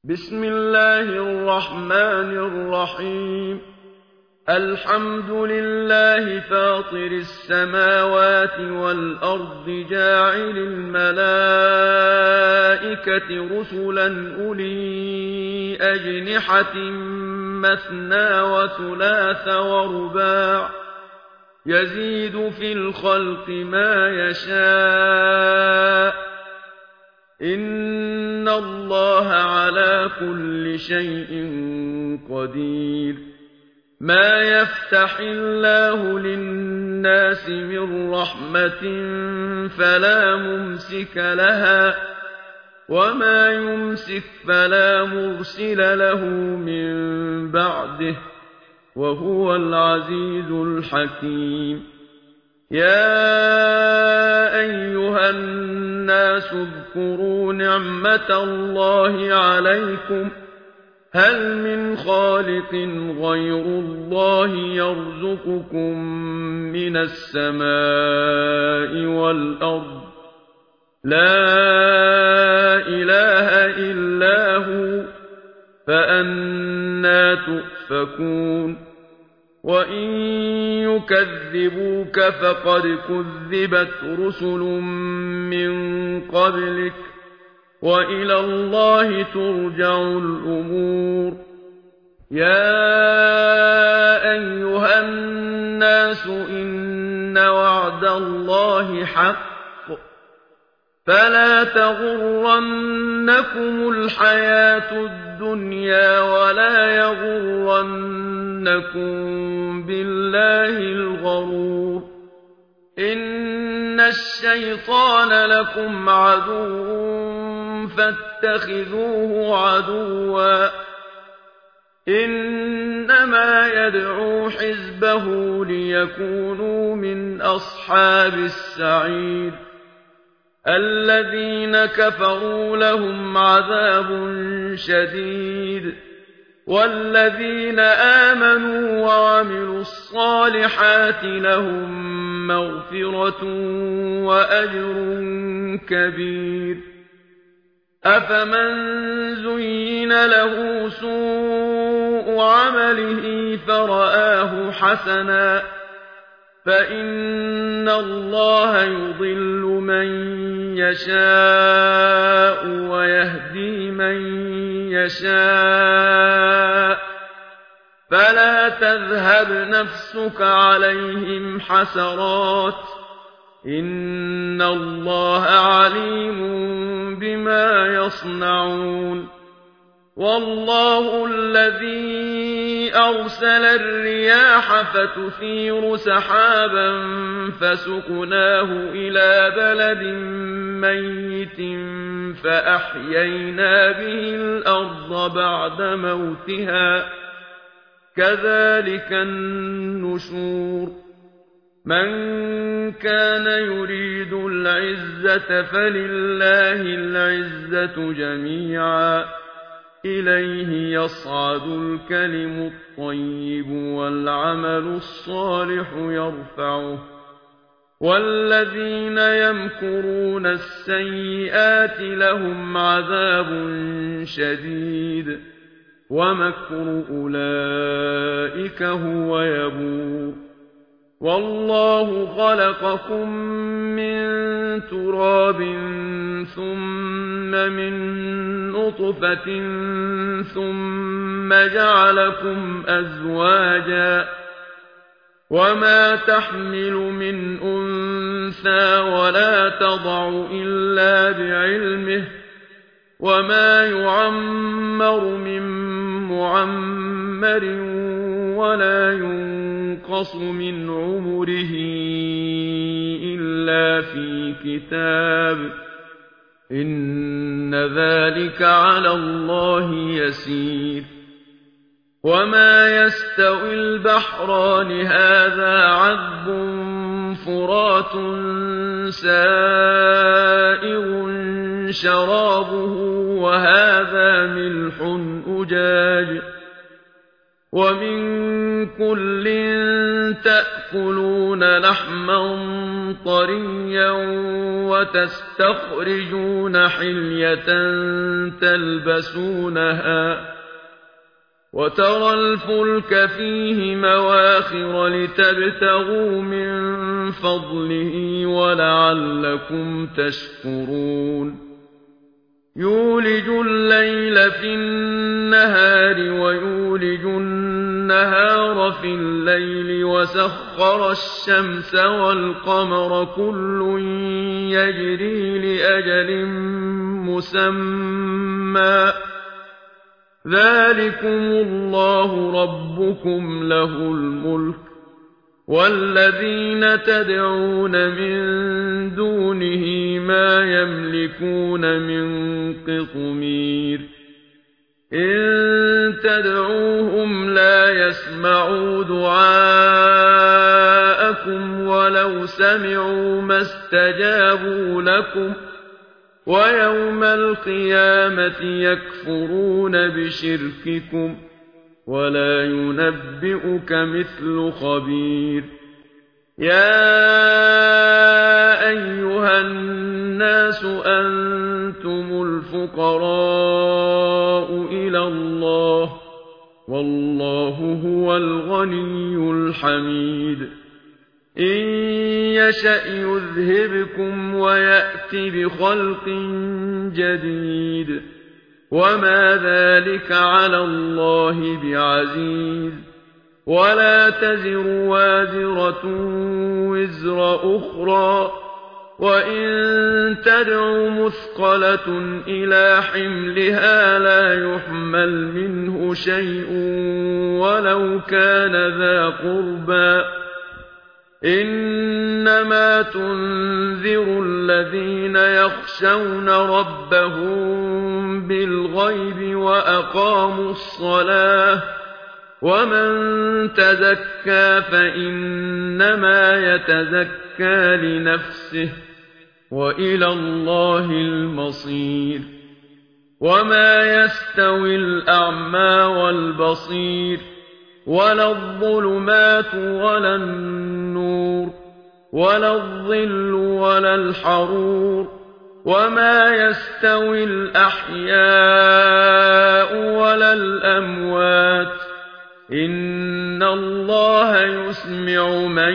بسم الله الرحمن الرحيم الحمد لله فاطر السماوات والأرض جاعل الملائكة رسلا أولي أجنحة مثنى وثلاث ورباع يزيد في الخلق ما يشاء إن الله على كل شيء قدير ما يفتح الله للناس من رحمة فلا ممسك لها وما يمسك فلا مرسل له من بعده وهو العزيز الحكيم يا أيها الناس اذكروا نعمة الله عليكم هل من خالق غير الله يرزقكم من السماء والأرض لا إله إلا هو فأنى تؤفكون وإن يكذبوك فقد كذبت رسل من قبلك وإلى الله ترجع الأمور يا أيها الناس إن وعد الله حق فلا تغرنكم الحياة الدنيا ولا يغرنكم بالله الغرور إن الشيطان لكم عدو فاتخذوه عدوا إنما يدعو حزبه ليكونوا من أصحاب السعير الذين كفروا لهم عذاب شديد والذين آمنوا وعملوا الصالحات لهم مغفرة وأجر كبير أفمن زين له سوء عمله فرآه حسنا فإن الله يضل من يشاء ويهدي من يشاء فلا تذهب نفسك عليهم حسرات إن الله عليم بما يصنعون والله الذي أرسل الرياح فتثير سحابا فسقناه إلى بلد ميت فأحيينا به الأرض بعد موتها كذلك النشور من كان يريد العزة فلله العزة جميعا إليه يصعد الكلم الطيب والعمل الصالح يرفعه والذين يمكرون السيئات لهم عذاب شديد ومكر أولئك هو يبور والله خلقكم من تراب ثم من نطفة ثم جعلكم أزواجا وما تحمل من أنثى ولا تضع إلا بعلمه وما يعمر من معمر ولا ينقص من عمره إلا في كتاب إن ذلك على الله يسير وما يستوي البحران هذا عذب فرات سائغ شرابه وهذا ملح أجاج ومن كل تأكلون لحما طريا وتستخرجون حلية تلبسونها وترى الفلك فيه مواخر لتبتغوا من فضله ولعلكم تشكرون يولج الليل في النهار ويولج النهار في الليل وسخر الشمس والقمر كل يجري لأجل مسمى ذلكم الله ربكم له الملك والذين تدعون من دونه ما يملكون من قطمير إن تدعوهم لا يسمعوا دعاءكم ولو سمعوا ما استجابوا لكم ويوم القيامة يكفرون بشرككم ولا ينبئك مثل خبير يا أيها الناس أنتم الفقراء إلى الله والله هو الغني الحميد إن يشأ يذهبكم ويأت بخلق جديد وما ذلك على الله بعزيز ولا تزر وازرة وزر أخرى وإن تدع مثقلة إلى حملها لا يحمل منه شيء ولو كان ذا قربى إنما تنذر الذين يخشون ربهم بالغيب وأقاموا الصلاة ومن تزكى فإنما يتزكى لنفسه وإلى الله المصير وما يستوي الأعمى والبصير ولا الظلمات ولا النور ولا الظل ولا الحرور وما يستوي الأحياء ولا الأموات إن الله يسمع من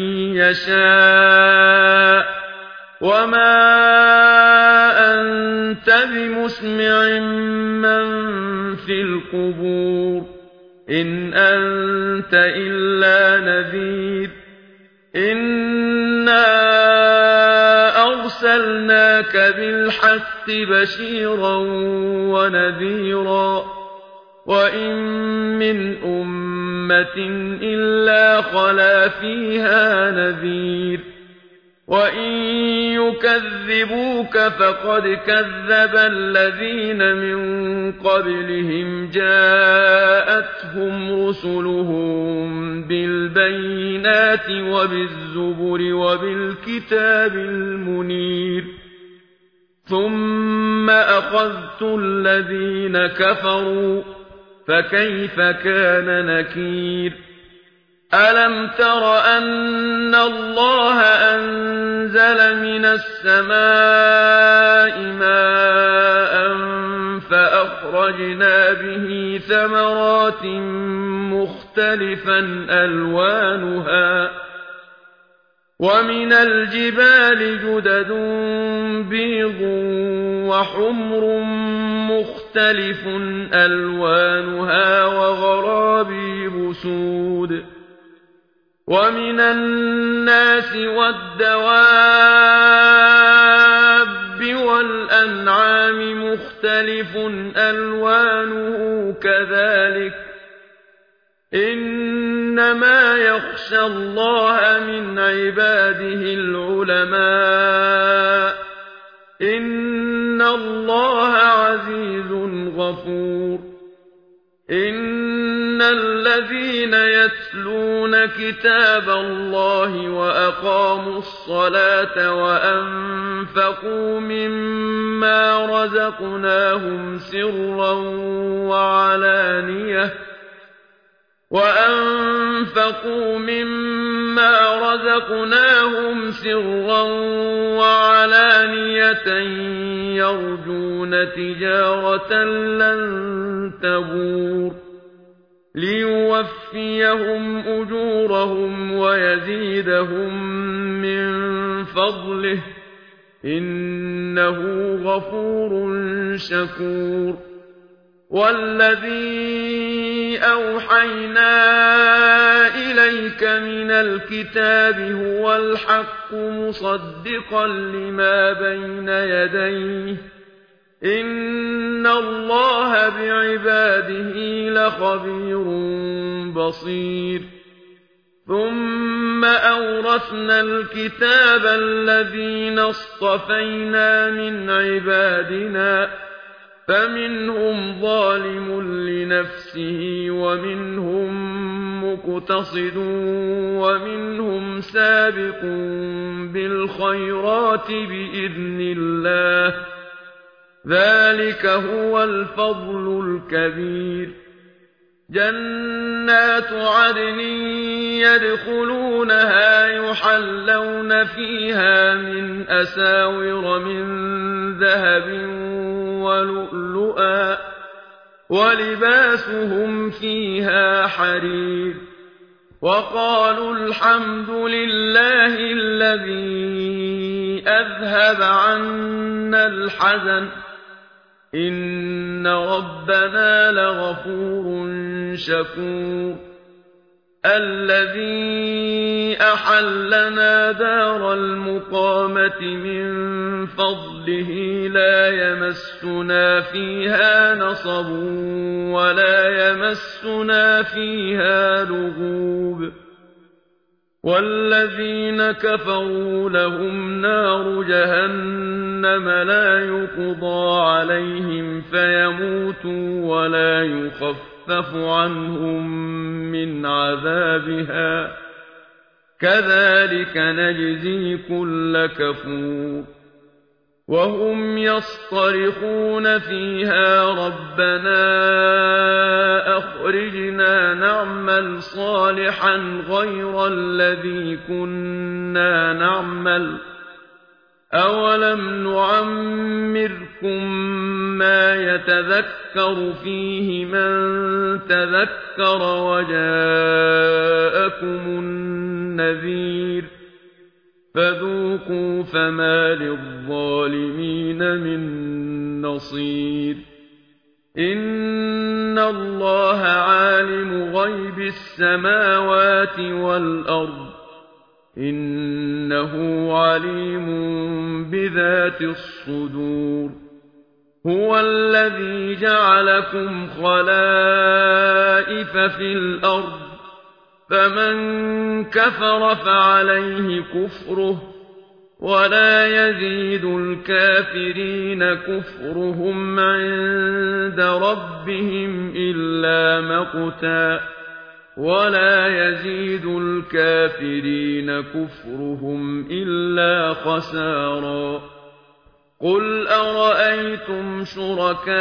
يشاء وما أنت بمسمع من في القبور إن أنت إلا نذير إنا أرسلناك بالحق بشيرا ونذيرا وإن من أمة إلا خلا فيها نذير وإن يكذبوك فقد كذب الذين من قبلهم جاءتهم رسلهم بالبينات وبالزبر وبالكتاب المنير ثم أخذت الذين كفروا فكيف كان نكير ألم تر أن الله أنزل من السماء ماء فأخرجنا به ثمرات مختلفا ألوانها ومن الجبال جدد بيض وحمر مختلف ألوانها وغرابيب سود ومن الناس والدواب والأنعام مختلف ألوانه كذلك إنما يخشى الله من عباده العلماء إن الله عزيز غفور إن الذين يتلون كتاب الله وأقاموا الصلاة وأنفقوا مما رزقناهم سرا وعلانية وأنفقوا مما رزقناهم سرا وعلانية يرجون تجارة لن تبور ليوفيهم أجورهم ويزيدهم من فضله إنه غفور شكور والذي أوحينا إليك من الكتاب هو الحق مصدقا لما بين يديه إن الله بعباده لخبير بصير ثم أورثنا الكتاب الذين اصطفينا من عبادنا فمنهم ظالم لنفسه ومنهم مقتصد ومنهم سابق بالخيرات بإذن الله ذلك هو الفضل الكبير جنات عدن يدخلونها يحلون فيها من أساور من ذهب ولؤلؤا ولباسهم فيها حرير وقالوا الحمد لله الذي أذهب عنا الحزن إن ربنا لغفور شكور الذي أحلنا دار المقامة من فضله لا يمسنا فيها نصب ولا يمسنا فيها لغوب والذين كفروا لهم نار جهنم لا يقضى عليهم فيموتوا ولا يخفف عنهم من عذابها كذلك نجزي كل كفور وهم يصطرخون فيها ربنا أخرجنا نعمل صالحا غير الذي كنا نعمل أولم نعمركم ما يتذكر فيه من تذكر وجاءكم النذير فذوقوا فما للظالمين من نصير إن الله عالم غيب السماوات والأرض إنه عليم بذات الصدور هو الذي جعلكم خلائف في الأرض فمن كفر فعليه كفره ولا يزيد الكافرين كفرهم عند ربهم إلا مقتا ولا يزيد الكافرين كفرهم إلا خسارا قل أرأيتم شركاءكم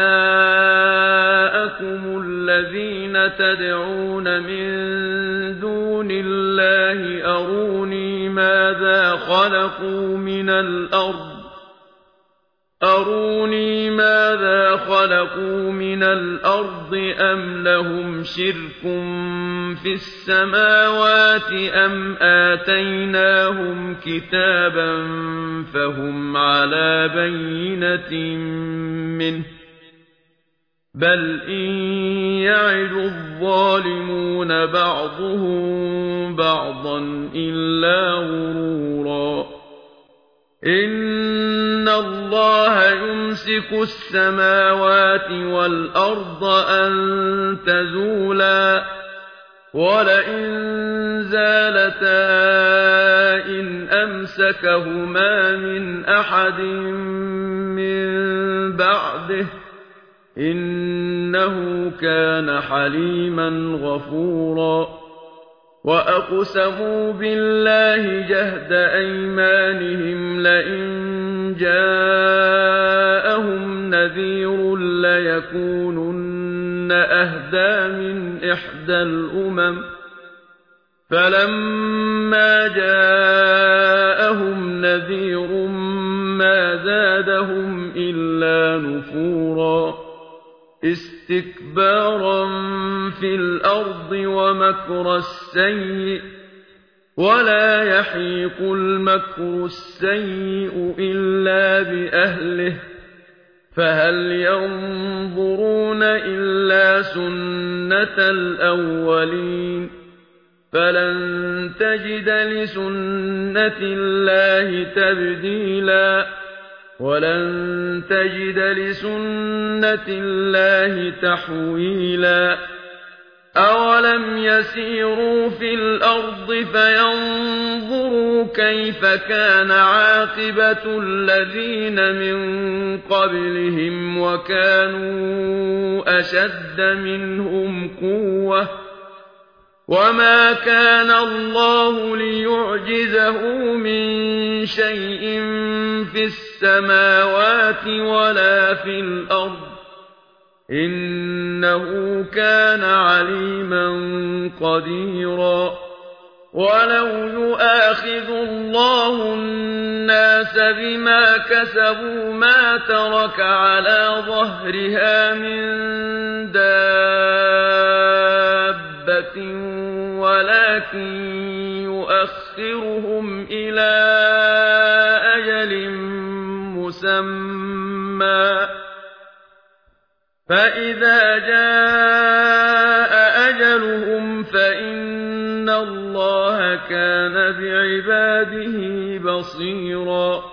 الذين تدعون من دون الله أروني ماذا خلقوا من الأرض أم لهم شرك في السماوات أم آتيناهم كتابا فهم على بينة منه بل إن يعد الظالمون بعضهم بعضا إلا غرورا إن الله يمسك السماوات والأرض أن تزولا ولئن زالتا إن أمسكهما من أحد من بعده إنه كان حليما غفورا وأقسموا بالله جهد أيمانهم لئن جاءهم نذير لتكونن أهدى من إحدى الأمم فلما جاءهم نذير ما زادهم إلا نفورا استكبارا في الأرض ومكر السيء ولا يحيق المكر السيء إلا بأهله فهل ينظرون إلا سنة الأولين فلن تجد لسنة الله تبديلا ولن تجد لسنة الله تحويلا أولم يسيروا في الأرض فينظروا كيف كان عاقبة الذين من قبلهم وكانوا أشد منهم قوة وما كان الله ليعجزه من شيء في السماوات ولا في الأرض إنه كان عليما قديرا ولو يؤاخذ الله الناس بما كسبوا ما ترك على ظهرها من دابة ولكن يؤخرهم إلى أجل مسمى فإذا جاء أجلهم فإن الله كان بعباده بصيرا